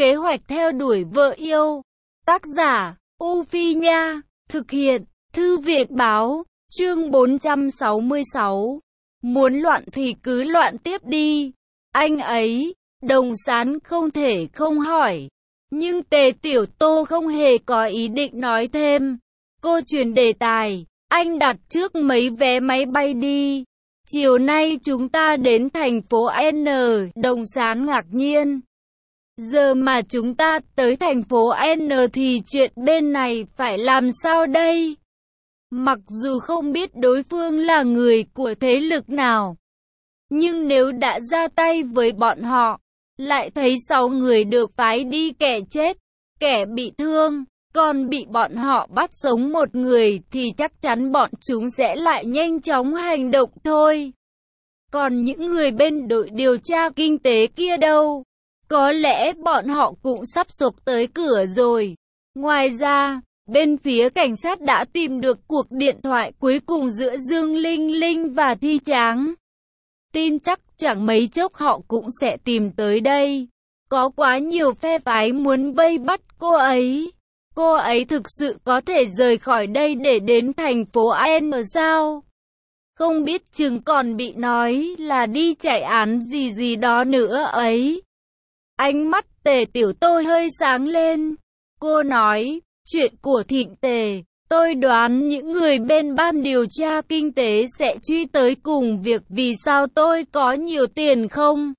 Kế hoạch theo đuổi vợ yêu. Tác giả, U Phi Nha. Thực hiện, Thư viện Báo. Chương 466. Muốn loạn thì cứ loạn tiếp đi. Anh ấy, Đồng Sán không thể không hỏi. Nhưng Tề Tiểu Tô không hề có ý định nói thêm. Cô chuyển đề tài. Anh đặt trước mấy vé máy bay đi. Chiều nay chúng ta đến thành phố N. Đồng Sán ngạc nhiên. Giờ mà chúng ta tới thành phố N thì chuyện bên này phải làm sao đây? Mặc dù không biết đối phương là người của thế lực nào, nhưng nếu đã ra tay với bọn họ, lại thấy 6 người được phái đi, kẻ chết, kẻ bị thương, còn bị bọn họ bắt sống một người thì chắc chắn bọn chúng sẽ lại nhanh chóng hành động thôi. Còn những người bên đội điều tra kinh tế kia đâu? Có lẽ bọn họ cũng sắp sục tới cửa rồi. Ngoài ra, bên phía cảnh sát đã tìm được cuộc điện thoại cuối cùng giữa Dương Linh Linh và Thi Tráng. Tin chắc chẳng mấy chốc họ cũng sẽ tìm tới đây. Có quá nhiều phe phái muốn vây bắt cô ấy. Cô ấy thực sự có thể rời khỏi đây để đến thành phố N sao? Không biết chừng còn bị nói là đi chạy án gì gì đó nữa ấy. Ánh mắt Tề Tiểu Tô hơi sáng lên. Cô nói, chuyện của Thịnh Tề, tôi đoán những người bên ban điều tra kinh tế sẽ truy tới cùng việc vì sao tôi có nhiều tiền không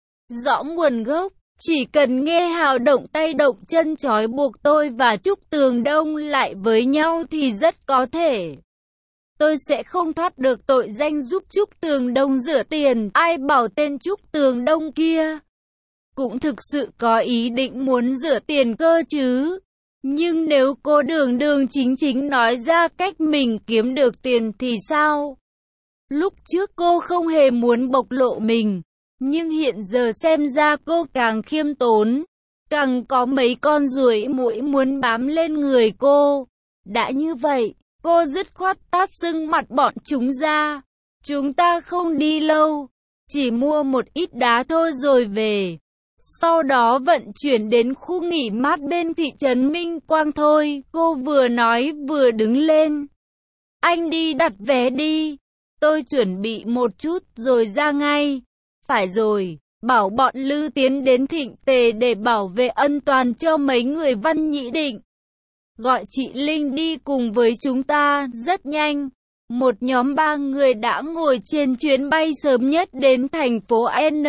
rõ nguồn gốc. Chỉ cần nghe Hào động tay động chân trói buộc tôi và Trúc Tường Đông lại với nhau thì rất có thể tôi sẽ không thoát được tội danh giúp Trúc Tường Đông rửa tiền. Ai bảo tên Trúc Tường Đông kia cũng thực sự có ý định muốn rửa tiền cơ chứ. Nhưng nếu cô đường đường chính chính nói ra cách mình kiếm được tiền thì sao? Lúc trước cô không hề muốn bộc lộ mình, nhưng hiện giờ xem ra cô càng khiêm tốn, càng có mấy con ruồi muỗi muốn bám lên người cô. Đã như vậy, cô dứt khoát tát sưng mặt bọn chúng ra. Chúng ta không đi lâu, chỉ mua một ít đá thôi rồi về. Sau đó vận chuyển đến khu nghỉ mát bên thị trấn Minh Quang thôi. Cô vừa nói vừa đứng lên. Anh đi đặt vé đi. Tôi chuẩn bị một chút rồi ra ngay. Phải rồi, bảo bọn Lư tiến đến Thịnh Tề để bảo vệ an toàn cho mấy người Văn Nhĩ Định. Gọi chị Linh đi cùng với chúng ta. Rất nhanh, một nhóm 3 người đã ngồi trên chuyến bay sớm nhất đến thành phố N.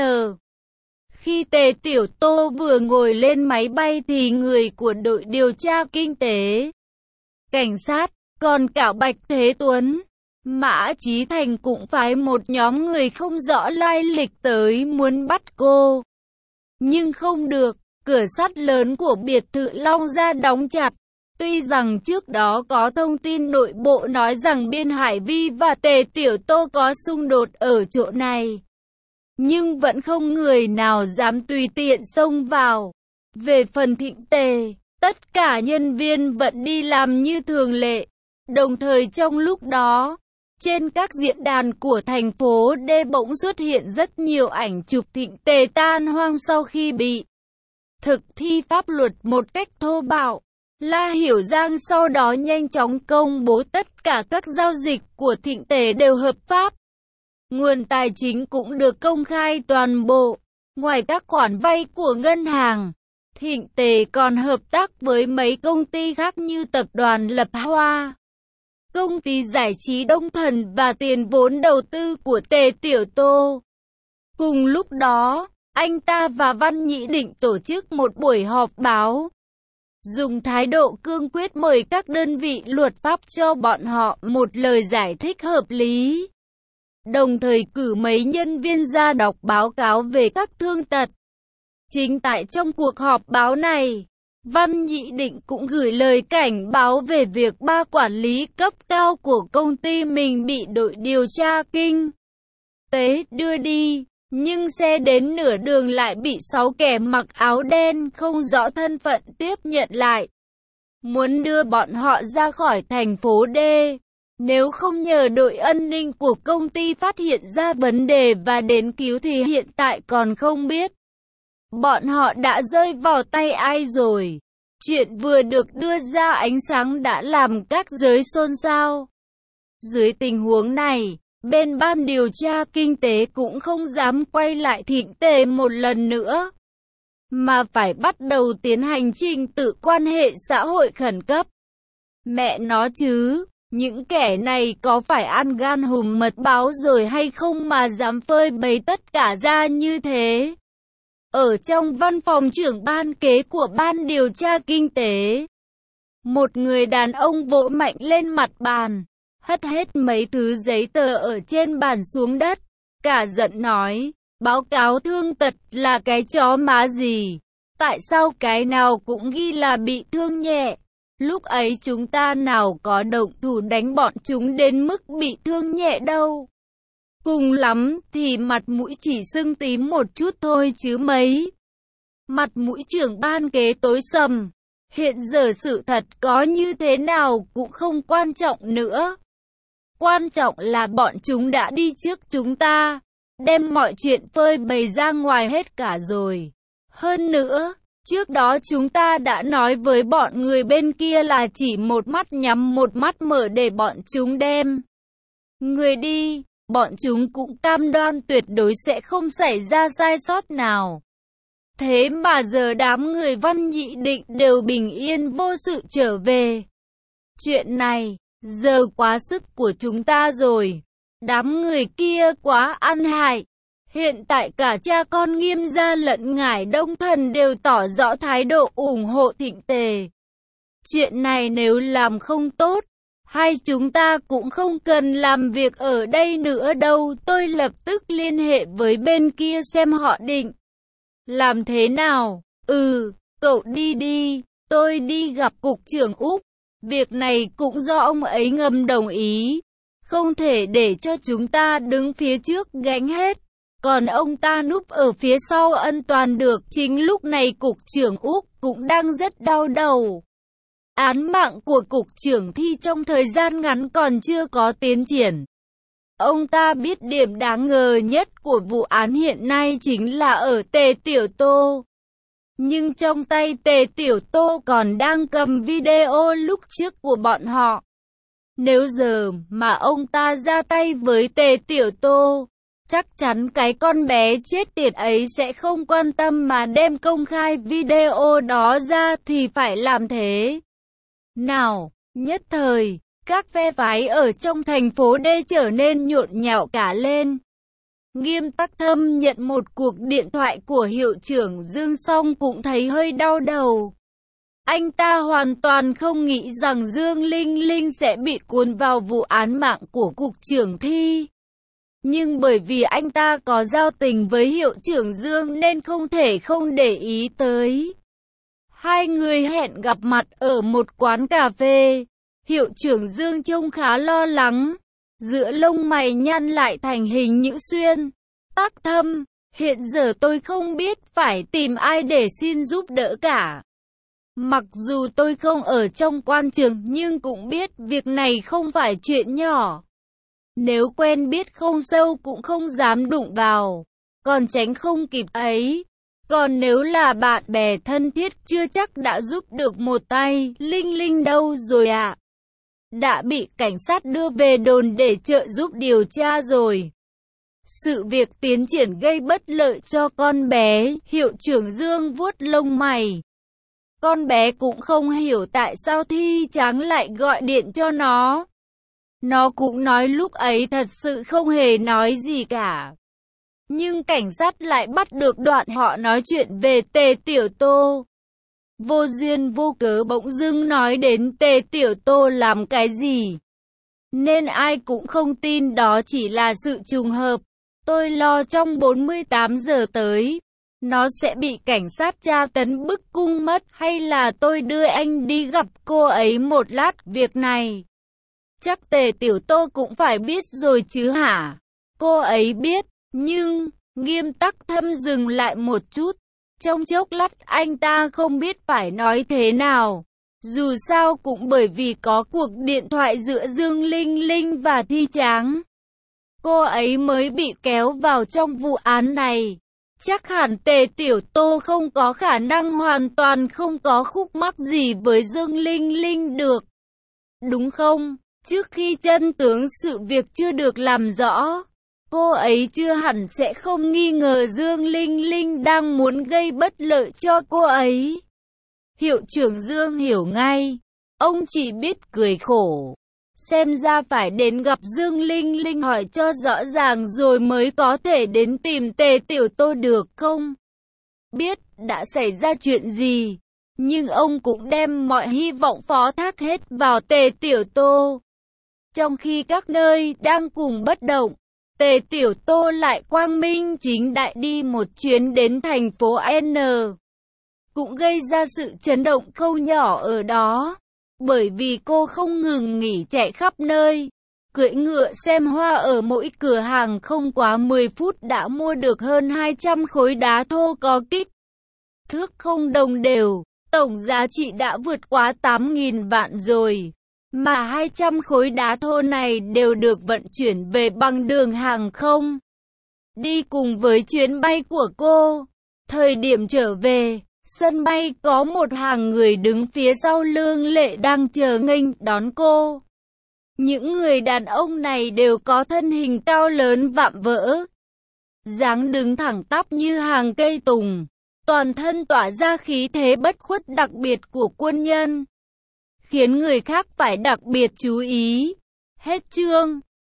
Khi Tề Tiểu Tô vừa ngồi lên máy bay thì người của đội điều tra kinh tế, cảnh sát, còn cả Bạch Thế Tuấn, Mã Chí Thành cũng phái một nhóm người không rõ lai lịch tới muốn bắt cô. Nhưng không được, cửa sắt lớn của biệt thự Long Gia đóng chặt. Tuy rằng trước đó có thông tin nội bộ nói rằng Biên Hải Vi và Tề Tiểu Tô có xung đột ở chỗ này, nhưng vẫn không người nào dám tùy tiện xông vào. Về phần Thịnh Tề, tất cả nhân viên vẫn đi làm như thường lệ. Đồng thời trong lúc đó, trên các diễn đàn của thành phố D bỗng xuất hiện rất nhiều ảnh chụp Thịnh Tề tan hoang sau khi bị thực thi pháp luật một cách thô bạo. La Hiểu Giang sau đó nhanh chóng công bố tất cả các giao dịch của Thịnh Tề đều hợp pháp. Nguồn tài chính cũng được công khai toàn bộ. Ngoài các khoản vay của ngân hàng, Thịnh Tề còn hợp tác với mấy công ty khác như tập đoàn Lập Hoa, công ty giải trí Đông Thần và tiền vốn đầu tư của Tề Tiểu Tô. Cùng lúc đó, anh ta và Văn Nhĩ Định tổ chức một buổi họp báo, dùng thái độ cương quyết mời các đơn vị luật pháp cho bọn họ một lời giải thích hợp lý. Đồng thời cử mấy nhân viên ra đọc báo cáo về các thương tật. Chính tại trong cuộc họp báo này, Văn Nhĩ Định cũng gửi lời cảnh báo về việc 3 quản lý cấp cao của công ty mình bị đội điều tra kinh tế đưa đi, nhưng xe đến nửa đường lại bị 6 kẻ mặc áo đen không rõ thân phận tiếp nhận lại, muốn đưa bọn họ ra khỏi thành phố D. Nếu không nhờ đội an ninh của công ty phát hiện ra vấn đề và đến cứu thì hiện tại còn không biết Bọn họ đã rơi vào tay ai rồi? Chuyện vừa được đưa ra ánh sáng đã làm các giới xôn xao. Dưới tình huống này, bên ban điều tra kinh tế cũng không dám quay lại Thịnh Tề một lần nữa, mà phải bắt đầu tiến hành trình tự quan hệ xã hội khẩn cấp. Mẹ nó chứ, những kẻ này có phải ăn gan hùm mật báo rồi hay không mà dám phơi bày tất cả ra như thế? Ở trong văn phòng trưởng ban kế của ban điều tra kinh tế, một người đàn ông vỗ mạnh lên mặt bàn, hất hết mấy thứ giấy tờ ở trên bàn xuống đất, cả giận nói, báo cáo thương tật là cái chó má gì? Tại sao cái nào cũng ghi là bị thương nhẹ? Lúc ấy chúng ta nào có động thủ đánh bọn chúng đến mức bị thương nhẹ đâu. Cùng lắm thì mặt mũi chỉ sưng tím một chút thôi chứ mấy. Mặt mũi trưởng ban kế tối sầm. Hiện giờ sự thật có như thế nào cũng không quan trọng nữa. Quan trọng là bọn chúng đã đi trước chúng ta, đem mọi chuyện phơi bày ra ngoài hết cả rồi. Hơn nữa, trước đó chúng ta đã nói với bọn người bên kia là chỉ một mắt nhắm một mắt mở để bọn chúng đem người đi. Bọn chúng cũng cam đoan tuyệt đối sẽ không xảy ra sai sót nào. Thế mà giờ đám người Văn Nhị Định đều bình yên vô sự trở về. Chuyện này, giờ quá sức của chúng ta rồi. Đám người kia quá ăn hại. Hiện tại cả cha con Nghiêm gia lẫn Ngải Đông Thần đều tỏ rõ thái độ ủng hộ Thịnh Tề. Chuyện này nếu làm không tốt, hai chúng ta cũng không cần làm việc ở đây nữa đâu. Tôi lập tức liên hệ với bên kia xem họ định làm thế nào. Cậu đi đi, tôi đi gặp cục trưởng Úc. Việc này cũng do ông ấy ngầm đồng ý. Không thể để cho chúng ta đứng phía trước gánh hết, còn ông ta núp ở phía sau ân toàn được. Chính lúc này cục trưởng Úc cũng đang rất đau đầu. Án mạng của cục trưởng Thi trong thời gian ngắn còn chưa có tiến triển. Ông ta biết điểm đáng ngờ nhất của vụ án hiện nay chính là ở Tề Tiểu Tô. Nhưng trong tay Tề Tiểu Tô còn đang cầm video lúc trước của bọn họ. Nếu giờ mà ông ta ra tay với Tề Tiểu Tô, chắc chắn cái con bé chết tiệt ấy sẽ không quan tâm mà đem công khai video đó ra thì phải làm thế nào. Nhất thời, các phe phái ở trong thành phố D trở nên nhộn nhạo cả lên. Nghiêm Tắc Thâm nhận một cuộc điện thoại của hiệu trưởng Dương xong cũng thấy hơi đau đầu. Anh ta hoàn toàn không nghĩ rằng Dương Linh Linh sẽ bị cuốn vào vụ án mạng của cục trưởng Thi. Nhưng bởi vì anh ta có giao tình với hiệu trưởng Dương nên không thể không để ý tới. Hai người hẹn gặp mặt ở một quán cà phê. Hiệu trưởng Dương trông khá lo lắng, giữa lông mày nhăn lại thành hình nhữ xuyên. Tắc Thâm, hiện giờ tôi không biết phải tìm ai để xin giúp đỡ cả. Mặc dù tôi không ở trong quan trường nhưng cũng biết việc này không phải chuyện nhỏ. Nếu quen biết không sâu cũng không dám đụng vào, còn tránh không kịp ấy. Còn nếu là bạn bè thân thiết chưa chắc đã giúp được một tay. Linh Linh đâu rồi ạ? Đã bị cảnh sát đưa về đồn để trợ giúp điều tra rồi. Sự việc tiến triển gây bất lợi cho con bé. Hiệu trưởng Dương vuốt lông mày. Con bé cũng không hiểu tại sao Thi Tráng lại gọi điện cho nó. Nó cũng nói lúc ấy thật sự không hề nói gì cả. Nhưng cảnh sát lại bắt được đoạn họ nói chuyện về Tề Tiểu Tô. Vô duyên vô cớ bỗng dưng nói đến Tề Tiểu Tô làm cái gì. Nên ai cũng không tin đó chỉ là sự trùng hợp. Tôi lo trong 48 giờ tới, nó sẽ bị cảnh sát tra tấn bức cung mất, hay là tôi đưa anh đi gặp cô ấy một lát. Việc này chắc Tề Tiểu Tô cũng phải biết rồi chứ hả? Cô ấy biết, nhưng Nghiêm Tắc Thâm dừng lại một chút. Trong chốc lát anh ta không biết phải nói thế nào. Dù sao cũng bởi vì có cuộc điện thoại giữa Dương Linh Linh và Thi Tráng, cô ấy mới bị kéo vào trong vụ án này. chắc hẳn Tề Tiểu Tô không có khả năng hoàn toàn không có khúc mắc gì với Dương Linh Linh được. Đúng không? Trước khi chân tướng sự việc chưa được làm rõ, cô ấy chưa hẳn sẽ không nghi ngờ Dương Linh Linh đang muốn gây bất lợi cho cô ấy. Hiệu trưởng Dương hiểu ngay. Ông chỉ biết cười khổ. Xem ra phải đến gặp Dương Linh Linh hỏi cho rõ ràng rồi mới có thể đến tìm Tề Tiểu Tô được không? Biết đã xảy ra chuyện gì, nhưng ông cũng đem mọi hy vọng phó thác hết vào Tề Tiểu Tô. Trong khi các nơi đang cùng bất động, Tề Tiểu Tô lại quang minh chính đại đi một chuyến đến thành phố N. Cũng gây ra sự chấn động không nhỏ ở đó. Bởi vì cô không ngừng nghỉ chạy khắp nơi, cưỡi ngựa xem hoa ở mỗi cửa hàng không quá 10 phút đã mua được hơn 200 khối đá thô có kích thước không đồng đều, tổng giá trị đã vượt quá 8.000 vạn rồi. Mà 200 khối đá thô này đều được vận chuyển về bằng đường hàng không. Đi cùng với chuyến bay của cô, thời điểm trở về, sân bay có một hàng người đứng phía sau Lương Lệ đang chờ nghênh đón cô. Những người đàn ông này đều có thân hình cao lớn vạm vỡ, dáng đứng thẳng tắp như hàng cây tùng, toàn thân tỏa ra khí thế bất khuất đặc biệt của quân nhân, khiến người khác phải đặc biệt chú ý. Hết chương.